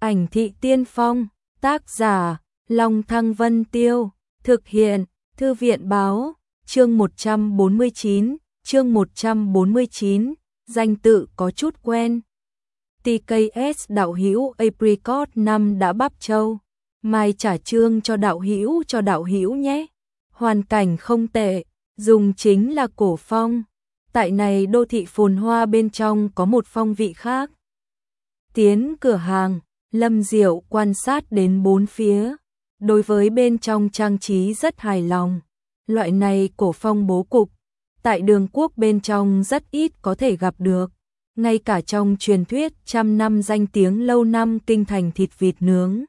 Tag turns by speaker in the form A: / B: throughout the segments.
A: Ảnh thị tiên phong, tác giả, Long Thăng Vân Tiêu, thực hiện, Thư viện báo, chương 149, danh tự có chút quen. TKS đạo hữu Apricot 5 đã bắp châu, mai trả chương cho đạo hữu nhé. Hoàn cảnh không tệ, dùng chính là cổ phong. Tại này đô thị phồn hoa bên trong có một phong vị khác. Tiến cửa hàng, Lâm Diệu quan sát đến bốn phía. Đối với bên trong trang trí rất hài lòng. Loại này cổ phong bố cục, tại đường quốc bên trong rất ít có thể gặp được. Ngay cả trong truyền thuyết trăm năm danh tiếng lâu năm kinh thành thịt vịt nướng.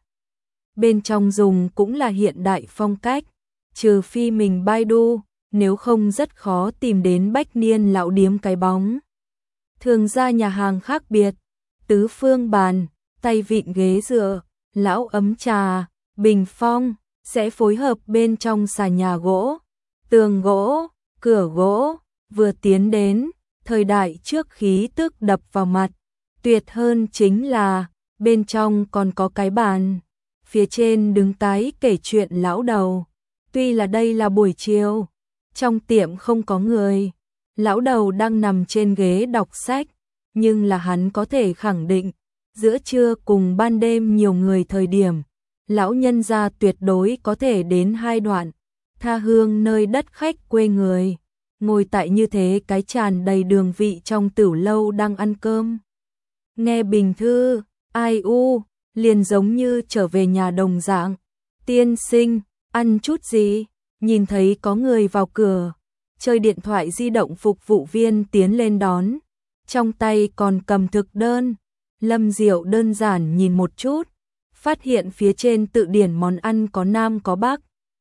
A: Bên trong dùng cũng là hiện đại phong cách, trừ phi mình Baidu, nếu không rất khó tìm đến bách niên lão điếm cái bóng. Thường ra nhà hàng khác biệt, tứ phương bàn, tay vịn ghế dựa, lão ấm trà, bình phong, sẽ phối hợp bên trong xà nhà gỗ, tường gỗ, cửa gỗ, vừa tiến đến, thời đại trước khí tức đập vào mặt. Tuyệt hơn chính là, bên trong còn có cái bàn, phía trên đứng cái kể chuyện lão đầu. Tuy là đây là buổi chiều, trong tiệm không có người, lão đầu đang nằm trên ghế đọc sách, nhưng là hắn có thể khẳng định, giữa trưa cùng ban đêm nhiều người thời điểm, lão nhân gia tuyệt đối có thể đến hai đoạn, tha hương nơi đất khách quê người, ngồi tại như thế cái tràn đầy đường vị trong tửu lâu đang ăn cơm. Nghe bình thư, ai u, liền giống như trở về nhà đồng dạng. Tiên sinh, ăn chút gì? Nhìn thấy có người vào cửa, chơi điện thoại di động phục vụ viên tiến lên đón, trong tay còn cầm thực đơn. Lâm Diệu đơn giản nhìn một chút, phát hiện phía trên tự điển món ăn có Nam có Bắc,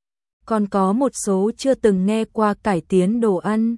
A: còn có một số chưa từng nghe qua cải tiến đồ ăn.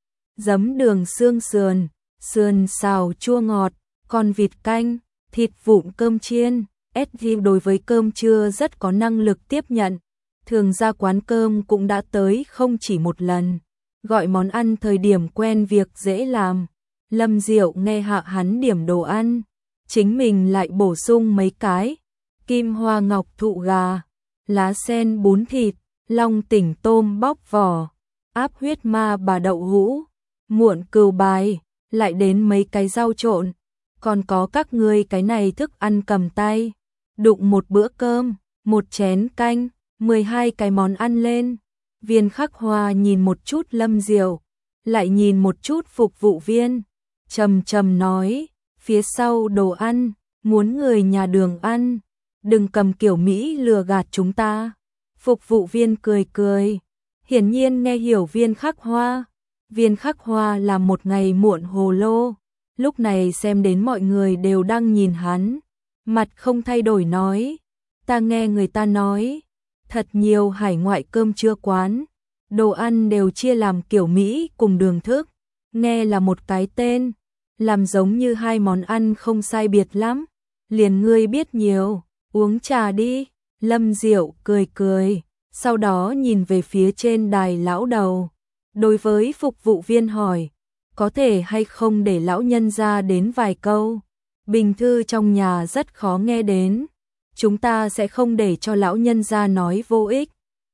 A: Giấm đường xương sườn, sườn xào chua ngọt, con vịt canh, thịt vụn cơm chiên. SG đối với cơm trưa rất có năng lực tiếp nhận, thường ra quán cơm cũng đã tới không chỉ một lần. Gọi món ăn thời điểm quen việc dễ làm. Lâm Diệu nghe hạ hắn điểm đồ ăn, chính mình lại bổ sung mấy cái: kim hoa ngọc thụ gà, lá sen bún thịt, long tỉnh tôm bóc vỏ, áp huyết ma bà đậu hũ, muộn cừu bài, lại đến mấy cái rau trộn, còn có các ngươi cái này thức ăn cầm tay, đụng một bữa cơm, một chén canh, 12 cái món ăn lên. Viên Khắc Hoa nhìn một chút Lâm Diệu, lại nhìn một chút phục vụ viên, trầm trầm nói, phía sau đồ ăn, muốn người nhà đường ăn, đừng cầm kiểu Mỹ lừa gạt chúng ta. Phục vụ viên cười cười, hiển nhiên nghe hiểu Viên Khắc Hoa. Viên Khắc Hoa là một ngày muộn hồ lô, lúc này xem đến mọi người đều đang nhìn hắn, mặt không thay đổi nói, ta nghe người ta nói, thật nhiều hải ngoại cơm trưa quán, đồ ăn đều chia làm kiểu Mỹ cùng đường thức, nghe là một cái tên, làm giống như hai món ăn không sai biệt lắm, liền ngươi biết nhiều, uống trà đi. Lâm Diệu cười cười, sau đó nhìn về phía trên đài lão đầu, đối với phục vụ viên hỏi, có thể hay không để lão nhân ra đến vài câu, bình thư trong nhà rất khó nghe đến, chúng ta sẽ không để cho lão nhân ra nói vô ích.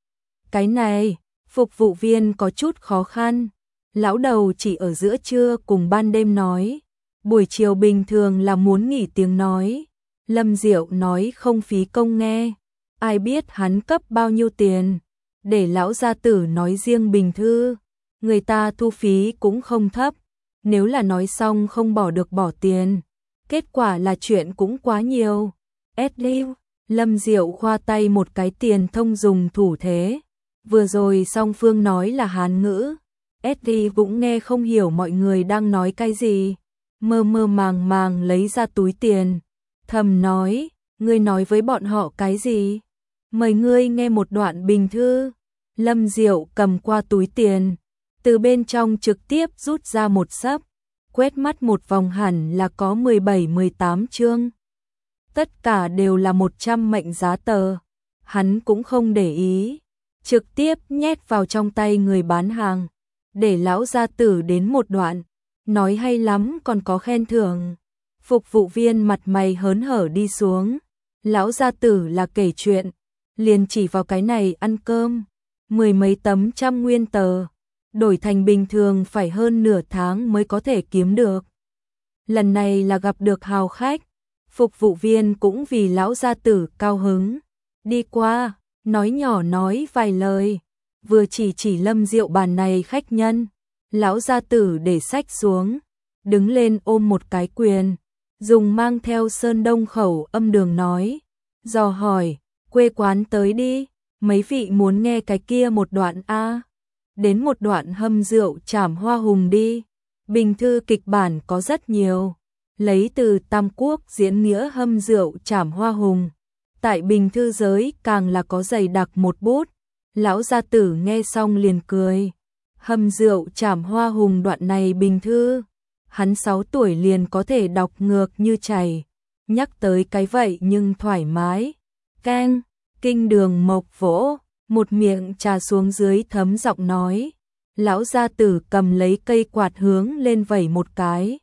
A: Cái này, phục vụ viên có chút khó khăn, lão đầu chỉ ở giữa trưa cùng ban đêm nói, buổi chiều bình thường là muốn nghỉ tiếng nói. Lâm Diệu nói không phí công nghe, ai biết hắn cấp bao nhiêu tiền, để lão gia tử nói riêng bình thư, người ta thu phí cũng không thấp, nếu là nói xong không bỏ được bỏ tiền, kết quả là chuyện cũng quá nhiều. SLU, Lâm Diệu khoa tay một cái tiền thông dùng thủ thế, vừa rồi song phương nói là Hán ngữ, SD cũng nghe không hiểu mọi người đang nói cái gì, mơ mơ màng màng lấy ra túi tiền, thầm nói, ngươi nói với bọn họ cái gì? Mời ngươi nghe một đoạn bình thư. Lâm Diệu cầm qua túi tiền, từ bên trong trực tiếp rút ra một xấp, quét mắt một vòng hẳn là có 17-18 chương. Tất cả đều là 100 mệnh giá tờ. Hắn cũng không để ý, trực tiếp nhét vào trong tay người bán hàng, để lão gia tử đến một đoạn, nói hay lắm còn có khen thưởng. Phục vụ viên mặt mày hớn hở đi xuống, Lão gia tử là kể chuyện, liền chỉ vào cái này ăn cơm, 10 mấy tấm 100 nguyên tờ, đổi thành bình thường phải hơn nửa tháng mới có thể kiếm được. Lần này là gặp được hào khách, phục vụ viên cũng vì lão gia tử cao hứng, đi qua, nói nhỏ nói vài lời, vừa chỉ Lâm Diệu bàn này khách nhân, lão gia tử để sách xuống, đứng lên ôm một cái quyền, dùng mang theo Sơn Đông khẩu âm đường nói, dò hỏi, quê quán tới đi, mấy vị muốn nghe cái kia một đoạn a? Đến một đoạn hâm rượu trảm hoa hùng đi. Bình thư kịch bản có rất nhiều, lấy từ Tam Quốc diễn nghĩa hâm rượu trảm hoa hùng. Tại bình thư giới càng là có dày đặc một bút. Lão gia tử nghe xong liền cười. Hâm rượu trảm hoa hùng đoạn này bình thư, hắn 6 tuổi liền có thể đọc ngược như chảy. Nhắc tới cái vậy nhưng thoải mái. Keng, kinh đường mộc vỗ, một miệng trà xuống dưới thấm giọng nói. Lão gia tử cầm lấy cây quạt hướng lên vẩy một cái.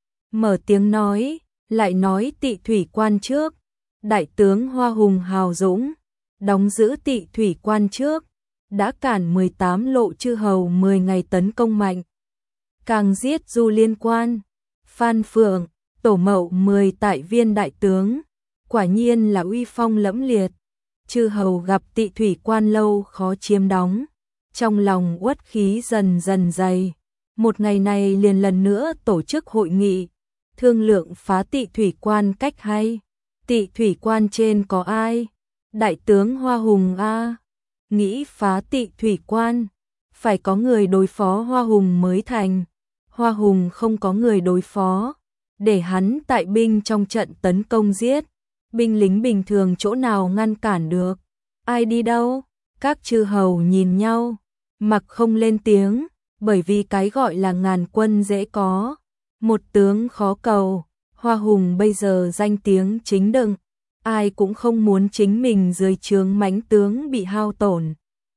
A: Mở tiếng nói, lại nói Tị thủy quan trước. Đại tướng Hoa Hùng hào dũng, đóng giữ Tị thủy quan trước, đã cản 18 lộ chư hầu 10 ngày tấn công mạnh. Càng giết Du Liên Quan, Phan Phượng, tổ mậu 10 tại viên đại tướng, quả nhiên là uy phong lẫm liệt. Chư hầu gặp Tị thủy quan lâu khó chiếm đóng, trong lòng uất khí dần dần dày. Một ngày này liền lần nữa tổ chức hội nghị, thương lượng phá Tị thủy quan cách hay. Tị thủy quan trên có ai? Đại tướng Hoa Hùng a. Nghĩ phá Tị thủy quan, phải có người đối phó Hoa Hùng mới thành. Hoa Hùng không có người đối phó, để hắn tại binh trong trận tấn công giết. Binh lính bình thường chỗ nào ngăn cản được? Ai đi đâu? Các chư hầu nhìn nhau, mặc không lên tiếng, bởi vì cái gọi là ngàn quân dễ có, một tướng khó cầu. Hoa Hùng bây giờ danh tiếng chính đừng, ai cũng không muốn chính mình dưới trướng mãnh tướng bị hao tổn.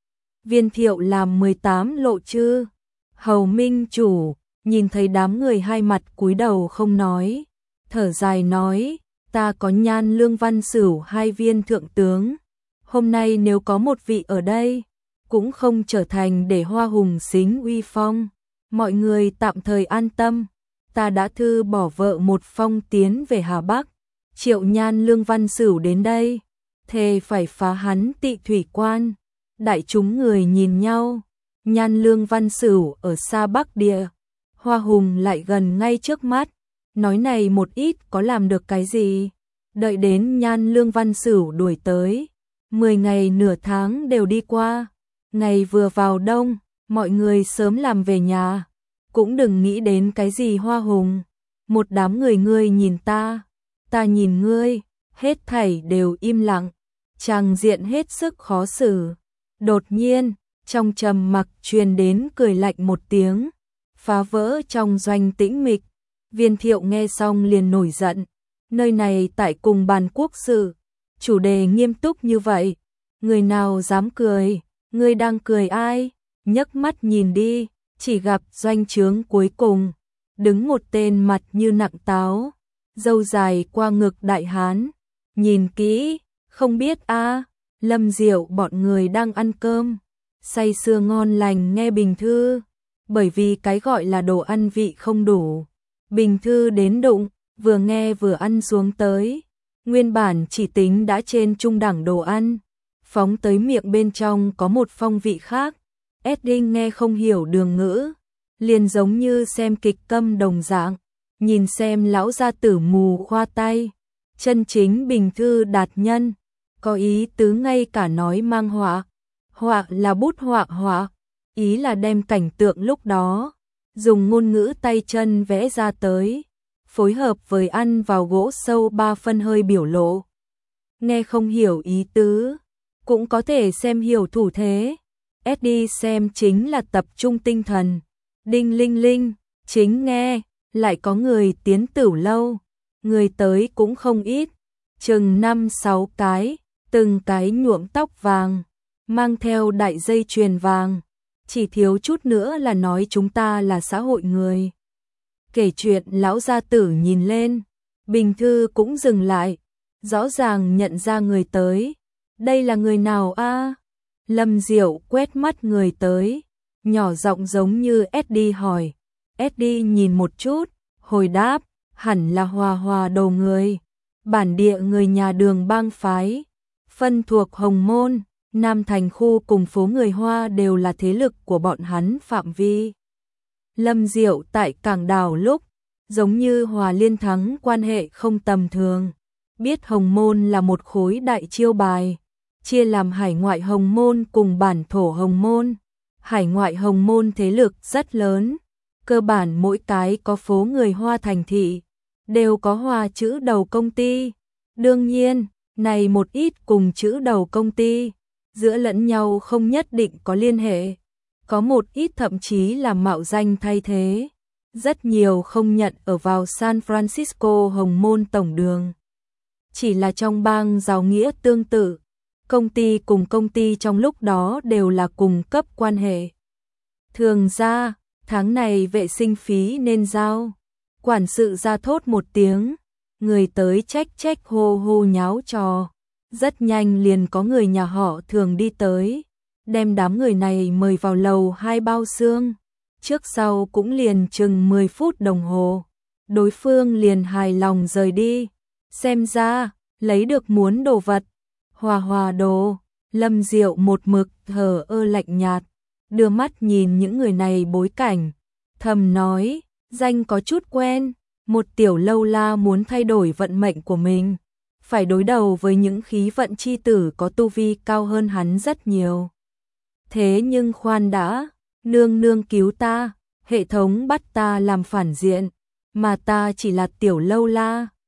A: Viên Thiệu làm 18 lộ chư hầu minh chủ, nhìn thấy đám người hai mặt cúi đầu không nói, thở dài nói, ta có Nhan Lương Văn Sửu 2 viên thượng tướng, hôm nay nếu có một vị ở đây, cũng không trở thành để Hoa Hùng xính uy phong. Mọi người tạm thời an tâm, ta đã thư bỏ vợ một phong tiến về Hà Bắc, triệu Nhan Lương Văn Sửu đến đây, thề phải phá hắn Tị thủy quan. Đại chúng người nhìn nhau, Nhan Lương Văn Sửu ở xa Bắc địa, Hoa Hùng lại gần ngay trước mắt, nói này một ít có làm được cái gì. Đợi đến Nhan Lương Văn Sửu đuổi tới, 10 ngày nửa tháng đều đi qua, ngày vừa vào đông, mọi người sớm làm về nhà, cũng đừng nghĩ đến cái gì Hoa Hùng. Một đám người ngươi nhìn ta nhìn ngươi, hết thảy đều im lặng, tràng diện hết sức khó xử. Đột nhiên, trong trầm mặc truyền đến cười lạnh một tiếng, phá vỡ trong doanh tĩnh mịch. Viên Thiệu nghe xong liền nổi giận, nơi này tại cùng bàn quốc sự, chủ đề nghiêm túc như vậy, người nào dám cười, ngươi đang cười ai? Nhấc mắt nhìn đi, chỉ gặp doanh trướng cuối cùng, đứng một tên mặt như nặng táo, râu dài qua ngực đại hán, nhìn kỹ, không biết a. Lâm Diệu bọn người đang ăn cơm, say sưa ngon lành nghe bình thư, bởi vì cái gọi là đồ ăn vị không đủ. Bình thư đến đụng, vừa nghe vừa ăn xuống tới, nguyên bản chỉ tính đã trên trung đẳng đồ ăn, phóng tới miệng bên trong có một phong vị khác. Edding nghe không hiểu đường ngữ, liền giống như xem kịch câm đồng dạng, nhìn xem lão gia tử mù khoa tay, chân chính bình thư đạt nhân. Có ý tứ ngay cả nói mang họa, họa là bút họa, ý là đem cảnh tượng lúc đó, dùng ngôn ngữ tay chân vẽ ra tới, phối hợp với ăn vào gỗ sâu 3 phân hơi biểu lộ. Nghe không hiểu ý tứ, cũng có thể xem hiểu thủ thế. Eddie xem chính là tập trung tinh thần. Đinh linh linh, chính nghe, lại có người tiến Tửu lâu, người tới cũng không ít, chừng 5-6 cái. Từng cái nhuộm tóc vàng, mang theo đại dây chuyền vàng, chỉ thiếu chút nữa là nói chúng ta là xã hội người. Kể chuyện lão gia tử nhìn lên, bình thư cũng dừng lại, rõ ràng nhận ra người tới. Đây là người nào a? Lâm Diệu quét mắt người tới, nhỏ giọng giống như Eddie hỏi. Eddie nhìn một chút, hồi đáp, hẳn là Hòa Hòa Đồ người. Bản địa người nhà Đường bang phái, phân thuộc Hồng Môn, Nam Thành khu cùng phố người Hoa đều là thế lực của bọn hắn phạm vi. Lâm Diệu tại Cảng Đảo lúc, giống như Hòa Liên Thắng quan hệ không tầm thường, biết Hồng Môn là một khối đại chiêu bài, chia làm hải ngoại Hồng Môn cùng bản thổ Hồng Môn. Hải ngoại Hồng Môn thế lực rất lớn, cơ bản mỗi cái có phố người Hoa thành thị, đều có Hoa chữ đầu công ty. Đương nhiên, này một ít cùng chữ đầu công ty, giữa lẫn nhau không nhất định có liên hệ, có một ít thậm chí là mạo danh thay thế. Rất nhiều không nhận ở vào San Francisco Hồng Môn tổng đường. Chỉ là trong bang giáo nghĩa tương tự, công ty cùng công ty trong lúc đó đều là cùng cấp quan hệ. Thường ra, tháng này vệ sinh phí nên giao. Quản sự ra thốt một tiếng, người tới trách hô hô nháo trò. Rất nhanh liền có người nhà họ Thường đi tới, đem đám người này mời vào lầu 2 bao xương. Trước sau cũng liền chừng 10 phút đồng hồ, đối phương liền hài lòng rời đi. Xem ra, lấy được muốn đồ vật. Hòa Hòa Đồ, Lâm Diệu một mực thờ ơ lạnh nhạt, đưa mắt nhìn những người này bối cảnh, thầm nói, danh có chút quen, một tiểu lâu la muốn thay đổi vận mệnh của mình, phải đối đầu với những khí vận chi tử có tu vi cao hơn hắn rất nhiều. Thế nhưng khoan đã, nương nương cứu ta, hệ thống bắt ta làm phản diện, mà ta chỉ là tiểu lâu la.